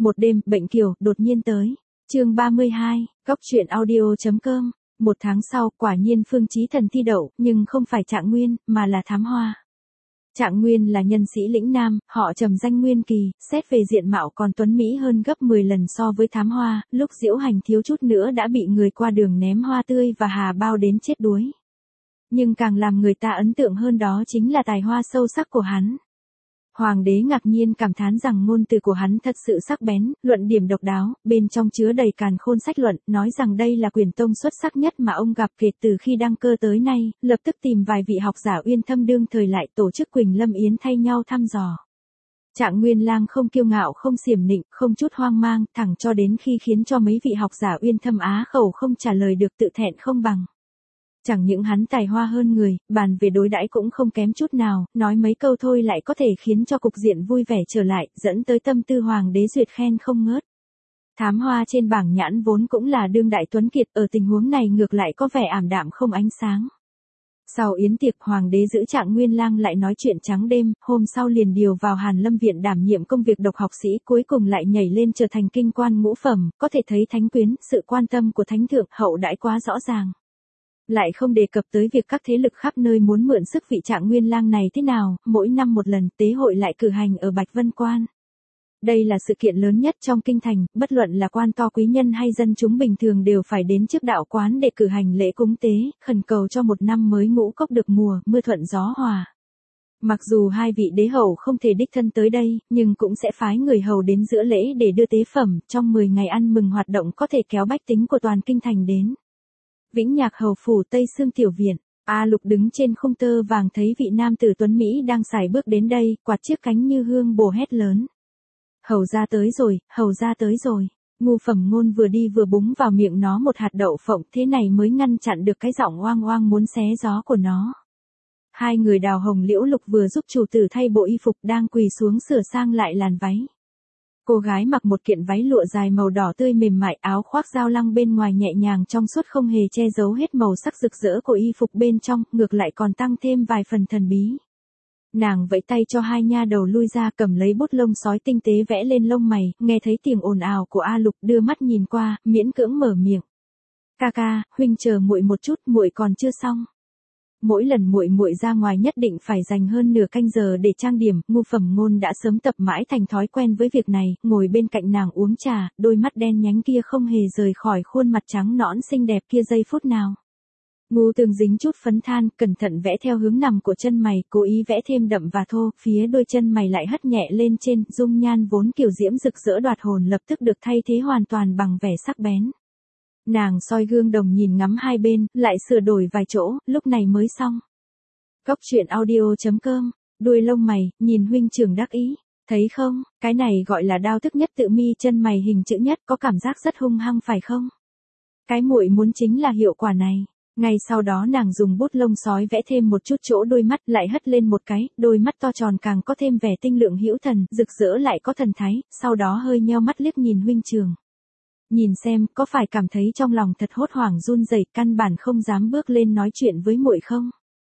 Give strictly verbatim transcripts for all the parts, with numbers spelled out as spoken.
Một đêm, bệnh kiều, đột nhiên tới. Chương ba mươi hai, Góc truyện audio.com. Một tháng sau, quả nhiên Phương Chí Thần thi đậu, nhưng không phải Trạng Nguyên, mà là Thám Hoa. Trạng Nguyên là nhân sĩ lĩnh Nam, họ trầm danh Nguyên Kỳ, xét về diện mạo còn tuấn mỹ hơn gấp mười lần so với Thám Hoa, lúc diễu hành thiếu chút nữa đã bị người qua đường ném hoa tươi và hà bao đến chết đuối. Nhưng càng làm người ta ấn tượng hơn đó chính là tài hoa sâu sắc của hắn. Hoàng đế ngạc nhiên cảm thán rằng ngôn từ của hắn thật sự sắc bén, luận điểm độc đáo, bên trong chứa đầy càn khôn sách luận, nói rằng đây là quyền tông xuất sắc nhất mà ông gặp kể từ khi đăng cơ tới nay, lập tức tìm vài vị học giả uyên thâm đương thời lại tổ chức Quỳnh Lâm Yến thay nhau thăm dò. Trạng Nguyên Lang không kiêu ngạo không xiểm nịnh, không chút hoang mang, thẳng cho đến khi khiến cho mấy vị học giả uyên thâm á khẩu không trả lời được tự thẹn không bằng. Chẳng những hắn tài hoa hơn người, bàn về đối đãi cũng không kém chút nào, nói mấy câu thôi lại có thể khiến cho cục diện vui vẻ trở lại, dẫn tới tâm tư hoàng đế duyệt khen không ngớt. Thám Hoa trên bảng nhãn vốn cũng là đương đại tuấn kiệt, ở tình huống này ngược lại có vẻ ảm đạm không ánh sáng. Sau yến tiệc, hoàng đế giữ Trạng Nguyên Lang lại nói chuyện trắng đêm, hôm sau liền điều vào Hàn Lâm viện đảm nhiệm công việc độc học sĩ, cuối cùng lại nhảy lên trở thành kinh quan ngũ phẩm, có thể thấy thánh quyến, sự quan tâm của thánh thượng hậu đãi quá rõ ràng. Lại không đề cập tới việc các thế lực khắp nơi muốn mượn sức vị Trạng Nguyên Lang này thế nào, mỗi năm một lần tế hội lại cử hành ở Bạch Vân Quan. Đây là sự kiện lớn nhất trong kinh thành, bất luận là quan to quý nhân hay dân chúng bình thường đều phải đến trước đạo quán để cử hành lễ cúng tế, khẩn cầu cho một năm mới ngũ cốc được mùa, mưa thuận gió hòa. Mặc dù hai vị đế hầu không thể đích thân tới đây, nhưng cũng sẽ phái người hầu đến giữa lễ để đưa tế phẩm, trong mười ngày ăn mừng hoạt động có thể kéo bách tính của toàn kinh thành đến. Vĩnh Nhạc hầu phủ Tây Sương tiểu viện, A Lục đứng trên khung tơ vàng thấy vị nam tử tuấn Mỹ đang sải bước đến đây, quạt chiếc cánh như hương bồ hét lớn. Hầu ra tới rồi, hầu ra tới rồi. Ngu Phẩm Ngôn vừa đi vừa búng vào miệng nó một hạt đậu phộng, thế này mới ngăn chặn được cái giọng oang oang muốn xé gió của nó. Hai người Đào Hồng Liễu Lục vừa giúp chủ tử thay bộ y phục đang quỳ xuống sửa sang lại làn váy. Cô gái mặc một kiện váy lụa dài màu đỏ tươi mềm mại, áo khoác dao lăng bên ngoài nhẹ nhàng trong suốt không hề che giấu hết màu sắc rực rỡ của y phục bên trong, ngược lại còn tăng thêm vài phần thần bí. Nàng vẫy tay cho hai nha đầu lui ra, cầm lấy bút lông sói tinh tế vẽ lên lông mày, nghe thấy tiếng ồn ào của A Lục đưa mắt nhìn qua, miễn cưỡng mở miệng. Ca ca, huynh chờ muội một chút, muội còn chưa xong. Mỗi lần muội muội ra ngoài nhất định phải dành hơn nửa canh giờ để trang điểm, Ngu Phẩm Ngôn đã sớm tập mãi thành thói quen với việc này, ngồi bên cạnh nàng uống trà, đôi mắt đen nhánh kia không hề rời khỏi khuôn mặt trắng nõn xinh đẹp kia giây phút nào. Ngu Tường dính chút phấn than, cẩn thận vẽ theo hướng nằm của chân mày, cố ý vẽ thêm đậm và thô, phía đôi chân mày lại hất nhẹ lên trên, dung nhan vốn kiều diễm rực rỡ đoạt hồn lập tức được thay thế hoàn toàn bằng vẻ sắc bén. Nàng soi gương đồng nhìn ngắm hai bên, lại sửa đổi vài chỗ, lúc này mới xong. Góc truyện audio.com, đuôi lông mày, nhìn huynh trưởng đắc ý, thấy không, cái này gọi là đao thức nhất tự mi chân mày hình chữ nhất, có cảm giác rất hung hăng phải không? Cái muội muốn chính là hiệu quả này. Ngay sau đó nàng dùng bút lông sói vẽ thêm một chút chỗ đôi mắt, lại hất lên một cái, đôi mắt to tròn càng có thêm vẻ tinh lượng hữu thần, rực rỡ lại có thần thái, sau đó hơi nheo mắt liếc nhìn huynh trưởng. Nhìn xem, có phải cảm thấy trong lòng thật hốt hoảng run rẩy, căn bản không dám bước lên nói chuyện với muội không?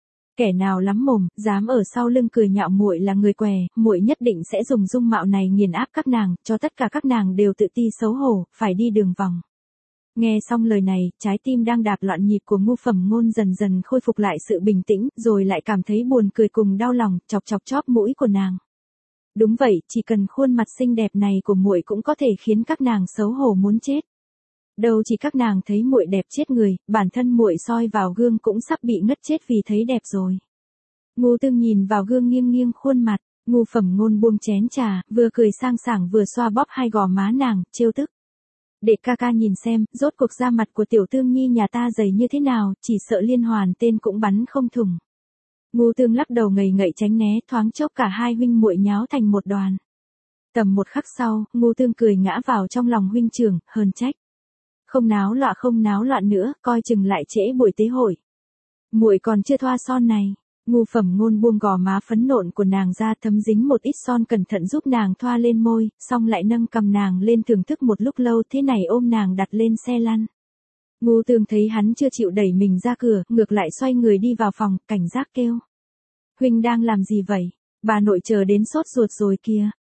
Kẻ nào lắm mồm, dám ở sau lưng cười nhạo muội là người què, muội nhất định sẽ dùng dung mạo này nghiền áp các nàng, cho tất cả các nàng đều tự ti xấu hổ, phải đi đường vòng. Nghe xong lời này, trái tim đang đạp loạn nhịp của Ngu Phẩm Ngôn dần dần khôi phục lại sự bình tĩnh, rồi lại cảm thấy buồn cười cùng đau lòng, chọc chọc chóp mũi của nàng. Đúng vậy, chỉ cần khuôn mặt xinh đẹp này của muội cũng có thể khiến các nàng xấu hổ muốn chết. Đâu chỉ các nàng thấy muội đẹp chết người, bản thân muội soi vào gương cũng sắp bị ngất chết vì thấy đẹp rồi. Ngu Tương nhìn vào gương nghiêng nghiêng khuôn mặt, Ngu Phẩm Ngôn buông chén trà, vừa cười sang sảng vừa xoa bóp hai gò má nàng, trêu tức. Để ca ca nhìn xem, rốt cuộc da mặt của tiểu Tương Nhi nhà ta dày như thế nào, chỉ sợ liên hoàn tên cũng bắn không thủng. Ngu Tương lắc đầu ngầy ngậy tránh né, thoáng chốc cả hai huynh muội nháo thành một đoàn. Tầm một khắc sau, Ngu Tương cười ngã vào trong lòng huynh trưởng, hờn trách. Không náo loạn không náo loạn nữa, coi chừng lại trễ buổi tế hội. Muội còn chưa thoa son này. Ngu Phẩm Ngôn buông gò má phấn nộn của nàng ra, thấm dính một ít son cẩn thận giúp nàng thoa lên môi, xong lại nâng cầm nàng lên thưởng thức một lúc lâu, thế này ôm nàng đặt lên xe lăn. Ngu Tương thấy hắn chưa chịu đẩy mình ra cửa, ngược lại xoay người đi vào phòng, cảnh giác kêu. Huynh đang làm gì vậy? Bà nội chờ đến sốt ruột rồi kìa.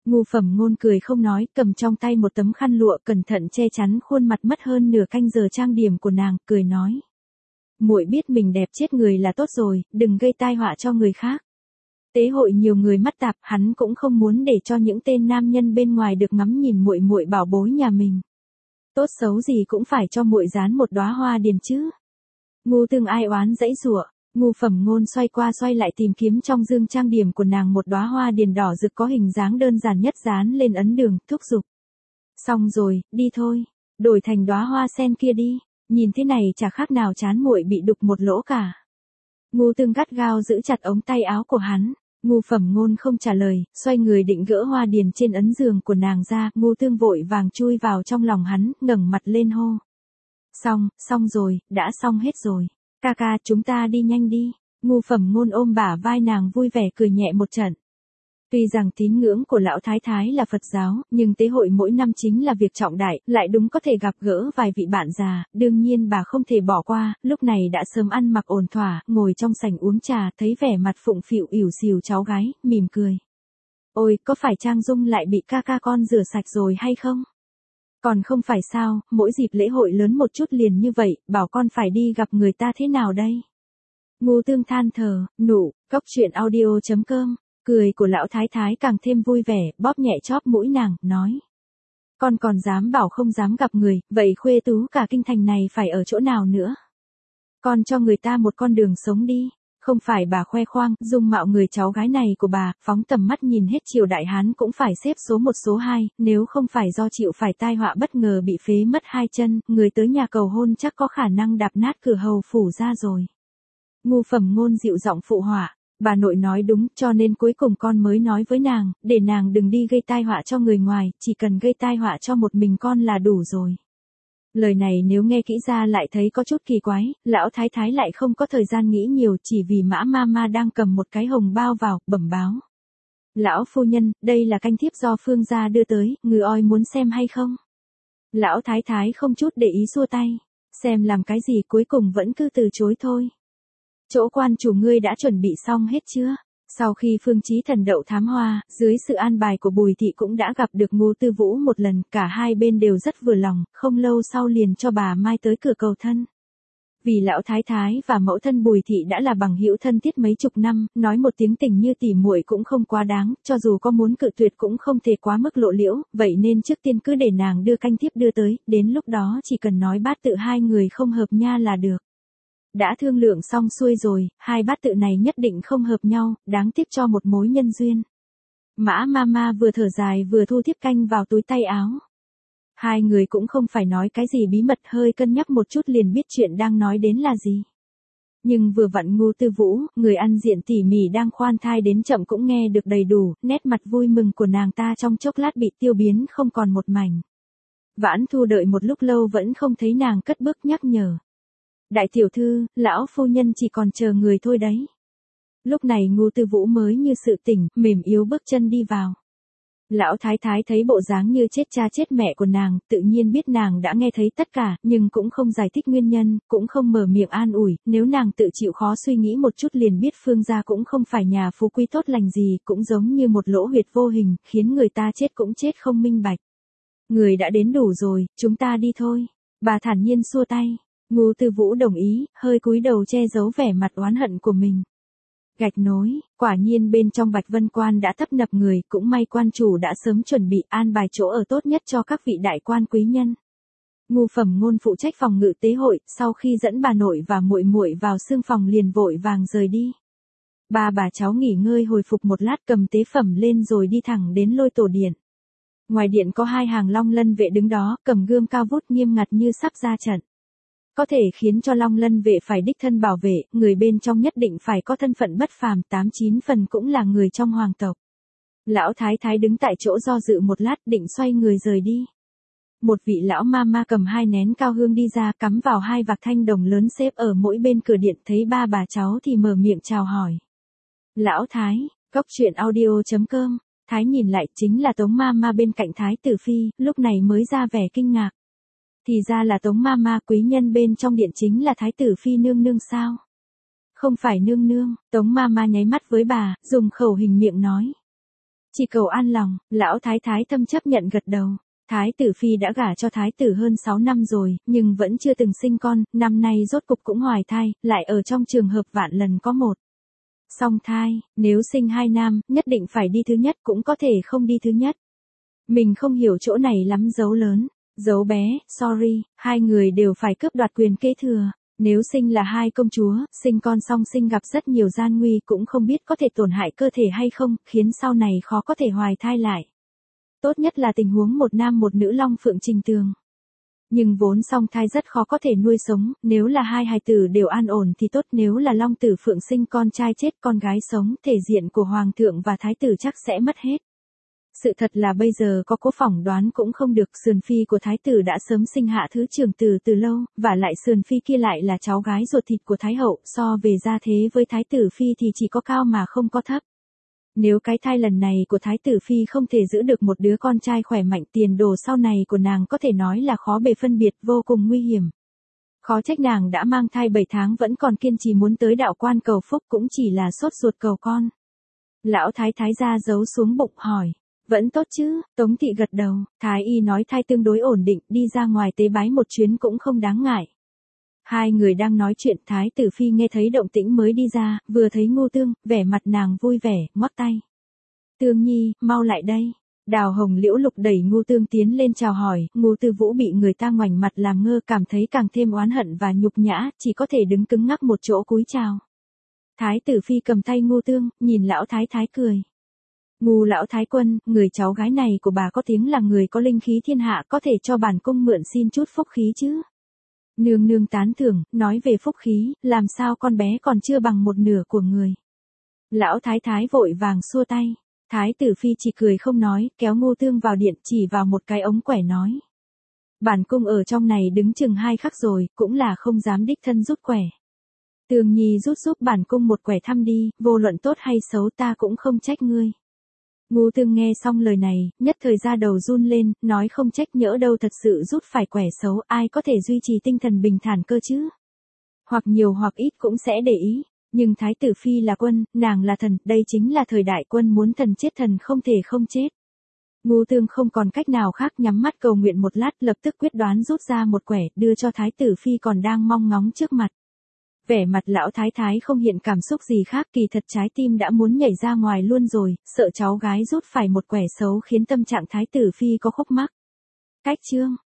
Ngu Phẩm Ngôn cười không nói, cầm trong tay một tấm khăn lụa cẩn thận che chắn khuôn mặt mất hơn nửa canh giờ trang điểm của nàng, cười nói. Muội biết mình đẹp chết người là tốt rồi, đừng gây tai họa cho người khác. Tế hội nhiều người mắt tạp, hắn cũng không muốn để cho những tên nam nhân bên ngoài được ngắm nhìn muội muội bảo bối nhà mình. Tốt xấu gì cũng phải cho muội dán một đóa hoa điền chứ. Ngu Tương ai oán dãy giụa. Ngu Phẩm Ngôn xoay qua xoay lại tìm kiếm trong dương trang điểm của nàng một đóa hoa điền đỏ rực có hình dáng đơn giản nhất dán lên ấn đường, thúc giục. Xong rồi, đi thôi, đổi thành đóa hoa sen kia đi, nhìn thế này chả khác nào chán muội bị đục một lỗ cả. Ngu Tương gắt gao giữ chặt ống tay áo của hắn. Ngu Phẩm Ngôn không trả lời, xoay người định gỡ hoa điền trên ấn giường của nàng ra, Ngu Tương vội vàng chui vào trong lòng hắn, ngẩng mặt lên hô. Xong, xong rồi, đã xong hết rồi. Ca ca, chúng ta đi nhanh đi. Ngu Phẩm Ngôn ôm bả vai nàng vui vẻ cười nhẹ một trận. Tuy rằng tín ngưỡng của lão thái thái là Phật giáo, nhưng tế hội mỗi năm chính là việc trọng đại, lại đúng có thể gặp gỡ vài vị bạn già, đương nhiên bà không thể bỏ qua, lúc này đã sớm ăn mặc ổn thỏa, ngồi trong sảnh uống trà, thấy vẻ mặt phụng phịu ỉu xìu cháu gái, mỉm cười. Ôi, có phải Trang Dung lại bị ca ca con rửa sạch rồi hay không? Còn không phải sao, mỗi dịp lễ hội lớn một chút liền như vậy, bảo con phải đi gặp người ta thế nào đây? Ngu Tương than thở, nụ, cóc truyện audio chấm com. Cười của lão thái thái càng thêm vui vẻ, bóp nhẹ chóp mũi nàng, nói. Con còn dám bảo không dám gặp người, vậy khuê tú cả kinh thành này phải ở chỗ nào nữa? Con cho người ta một con đường sống đi, không phải bà khoe khoang, dung mạo người cháu gái này của bà, phóng tầm mắt nhìn hết triều đại Hán cũng phải xếp số một số hai, nếu không phải do chịu phải tai họa bất ngờ bị phế mất hai chân, người tới nhà cầu hôn chắc có khả năng đạp nát cửa hầu phủ ra rồi. Ngu Phẩm Ngôn dịu giọng phụ họa. Bà nội nói đúng, cho nên cuối cùng con mới nói với nàng, để nàng đừng đi gây tai họa cho người ngoài, chỉ cần gây tai họa cho một mình con là đủ rồi. Lời này nếu nghe kỹ ra lại thấy có chút kỳ quái, lão thái thái lại không có thời gian nghĩ nhiều chỉ vì Mã Mama đang cầm một cái hồng bao vào, bẩm báo. Lão phu nhân, đây là canh thiếp do Phương gia đưa tới, ngư oi muốn xem hay không? Lão thái thái không chút để ý xua tay, xem làm cái gì cuối cùng vẫn cứ từ chối thôi. Chỗ quan chủ ngươi đã chuẩn bị xong hết chưa? Sau khi Phương Chí Thần đậu thám hoa, dưới sự an bài của Bùi Thị cũng đã gặp được Ngô Tư Vũ một lần, cả hai bên đều rất vừa lòng, không lâu sau liền cho bà mai tới cửa cầu thân. Vì lão thái thái và mẫu thân Bùi Thị đã là bằng hữu thân thiết mấy chục năm, nói một tiếng tình như tỉ muội cũng không quá đáng, cho dù có muốn cự tuyệt cũng không thể quá mức lộ liễu, vậy nên trước tiên cứ để nàng đưa canh thiếp đưa tới, đến lúc đó chỉ cần nói bát tự hai người không hợp nha là được. Đã thương lượng xong xuôi rồi, hai bát tự này nhất định không hợp nhau, đáng tiếc cho một mối nhân duyên. Mã Mama vừa thở dài vừa thu thiếp canh vào túi tay áo. Hai người cũng không phải nói cái gì bí mật, hơi cân nhắc một chút liền biết chuyện đang nói đến là gì. Nhưng vừa vặn Ngô Tư Vũ, người ăn diện tỉ mỉ đang khoan thai đến chậm cũng nghe được đầy đủ, nét mặt vui mừng của nàng ta trong chốc lát bị tiêu biến không còn một mảnh. Vãn Thu đợi một lúc lâu vẫn không thấy nàng cất bước nhắc nhở. Đại tiểu thư, lão phu nhân chỉ còn chờ người thôi đấy. Lúc này Ngô Tư Vũ mới như sự tỉnh, mềm yếu bước chân đi vào. Lão thái thái thấy bộ dáng như chết cha chết mẹ của nàng, tự nhiên biết nàng đã nghe thấy tất cả, nhưng cũng không giải thích nguyên nhân, cũng không mở miệng an ủi, nếu nàng tự chịu khó suy nghĩ một chút liền biết Phương gia cũng không phải nhà phú quý tốt lành gì, cũng giống như một lỗ huyệt vô hình, khiến người ta chết cũng chết không minh bạch. Người đã đến đủ rồi, chúng ta đi thôi. Bà thản nhiên xua tay. Ngô Tư Vũ đồng ý, hơi cúi đầu che giấu vẻ mặt oán hận của mình. Gạch nối, quả nhiên bên trong Bạch Vân Quan đã tấp nập người, cũng may quan chủ đã sớm chuẩn bị an bài chỗ ở tốt nhất cho các vị đại quan quý nhân. Ngu Phẩm Ngôn phụ trách phòng ngự tế hội, sau khi dẫn bà nội và muội muội vào xương phòng liền vội vàng rời đi. Ba bà cháu nghỉ ngơi hồi phục một lát cầm tế phẩm lên rồi đi thẳng đến Lôi Tổ Điện. Ngoài điện có hai hàng Long Lân vệ đứng đó, cầm gươm cao vút nghiêm ngặt như sắp ra trận. Có thể khiến cho Long Lân vệ phải đích thân bảo vệ, người bên trong nhất định phải có thân phận bất phàm, tám chín phần cũng là người trong hoàng tộc. Lão thái thái đứng tại chỗ do dự một lát định xoay người rời đi. Một vị lão ma ma cầm hai nén cao hương đi ra cắm vào hai vạc thanh đồng lớn xếp ở mỗi bên cửa điện, thấy ba bà cháu thì mở miệng chào hỏi. Lão thái, cóc truyện audio chấm com, thái nhìn lại chính là Tống ma ma bên cạnh thái tử phi, lúc này mới ra vẻ kinh ngạc. Thì ra là Tống ma ma quý nhân bên trong điện chính là thái tử phi nương nương sao? Không phải nương nương, Tống ma ma nháy mắt với bà, dùng khẩu hình miệng nói. Chỉ cầu an lòng, lão thái thái thâm chấp nhận gật đầu. Thái tử phi đã gả cho thái tử hơn sáu năm rồi, nhưng vẫn chưa từng sinh con, năm nay rốt cục cũng hoài thai, lại ở trong trường hợp vạn lần có một. Song thai, nếu sinh hai nam, nhất định phải đi thứ nhất cũng có thể không đi thứ nhất. Mình không hiểu chỗ này lắm dấu lớn, dấu bé, sorry, hai người đều phải cướp đoạt quyền kế thừa. Nếu sinh là hai công chúa, sinh con song sinh gặp rất nhiều gian nguy cũng không biết có thể tổn hại cơ thể hay không, khiến sau này khó có thể hoài thai lại. Tốt nhất là tình huống một nam một nữ long phượng trình tường. Nhưng vốn song thai rất khó có thể nuôi sống, nếu là hai hài tử đều an ổn thì tốt, nếu là long tử phượng sinh con trai chết con gái sống, thể diện của hoàng thượng và thái tử chắc sẽ mất hết. Sự thật là bây giờ có cố phỏng đoán cũng không được, sườn phi của thái tử đã sớm sinh hạ thứ trưởng tử từ lâu, và lại sườn phi kia lại là cháu gái ruột thịt của thái hậu, so về gia thế với thái tử phi thì chỉ có cao mà không có thấp. Nếu cái thai lần này của thái tử phi không thể giữ được một đứa con trai khỏe mạnh, tiền đồ sau này của nàng có thể nói là khó bề phân biệt, vô cùng nguy hiểm. Khó trách nàng đã mang thai bảy tháng vẫn còn kiên trì muốn tới đạo quan cầu phúc, cũng chỉ là sốt ruột cầu con. Lão thái thái ra giấu xuống bụng hỏi. Vẫn tốt chứ, Tống thị gật đầu, thái y nói thai tương đối ổn định, đi ra ngoài tế bái một chuyến cũng không đáng ngại. Hai người đang nói chuyện, thái tử phi nghe thấy động tĩnh mới đi ra, vừa thấy Ngô Tương, vẻ mặt nàng vui vẻ, ngoắc tay. Tương nhi, mau lại đây. Đào Hồng Liễu Lục đẩy Ngô Tương tiến lên chào hỏi, Ngô Tư Vũ bị người ta ngoảnh mặt làm ngơ, cảm thấy càng thêm oán hận và nhục nhã, chỉ có thể đứng cứng ngắc một chỗ cúi chào. Thái tử phi cầm tay Ngô Tương, nhìn lão thái thái cười. Ngô lão thái quân, người cháu gái này của bà có tiếng là người có linh khí thiên hạ, có thể cho bản cung mượn xin chút phúc khí chứ. Nương nương tán thưởng, nói về phúc khí, làm sao con bé còn chưa bằng một nửa của người. Lão thái thái vội vàng xua tay. Thái tử phi chỉ cười không nói, kéo Ngô Tương vào điện, chỉ vào một cái ống quẻ nói. Bản cung ở trong này đứng chừng hai khắc rồi, cũng là không dám đích thân rút quẻ. Tường nhi rút giúp bản cung một quẻ thăm đi, vô luận tốt hay xấu ta cũng không trách ngươi. Ngô Tương nghe xong lời này, nhất thời ra đầu run lên, nói không trách, nhỡ đâu thật sự rút phải quẻ xấu, ai có thể duy trì tinh thần bình thản cơ chứ. Hoặc nhiều hoặc ít cũng sẽ để ý, nhưng thái tử phi là quân, nàng là thần, đây chính là thời đại quân muốn thần chết thần không thể không chết. Ngô Tương không còn cách nào khác, nhắm mắt cầu nguyện một lát, lập tức quyết đoán rút ra một quẻ, đưa cho thái tử phi còn đang mong ngóng trước mặt. Vẻ mặt lão thái thái không hiện cảm xúc gì khác, kỳ thật trái tim đã muốn nhảy ra ngoài luôn rồi, sợ cháu gái rút phải một quẻ xấu khiến tâm trạng thái tử phi có khúc mắc. Cách chương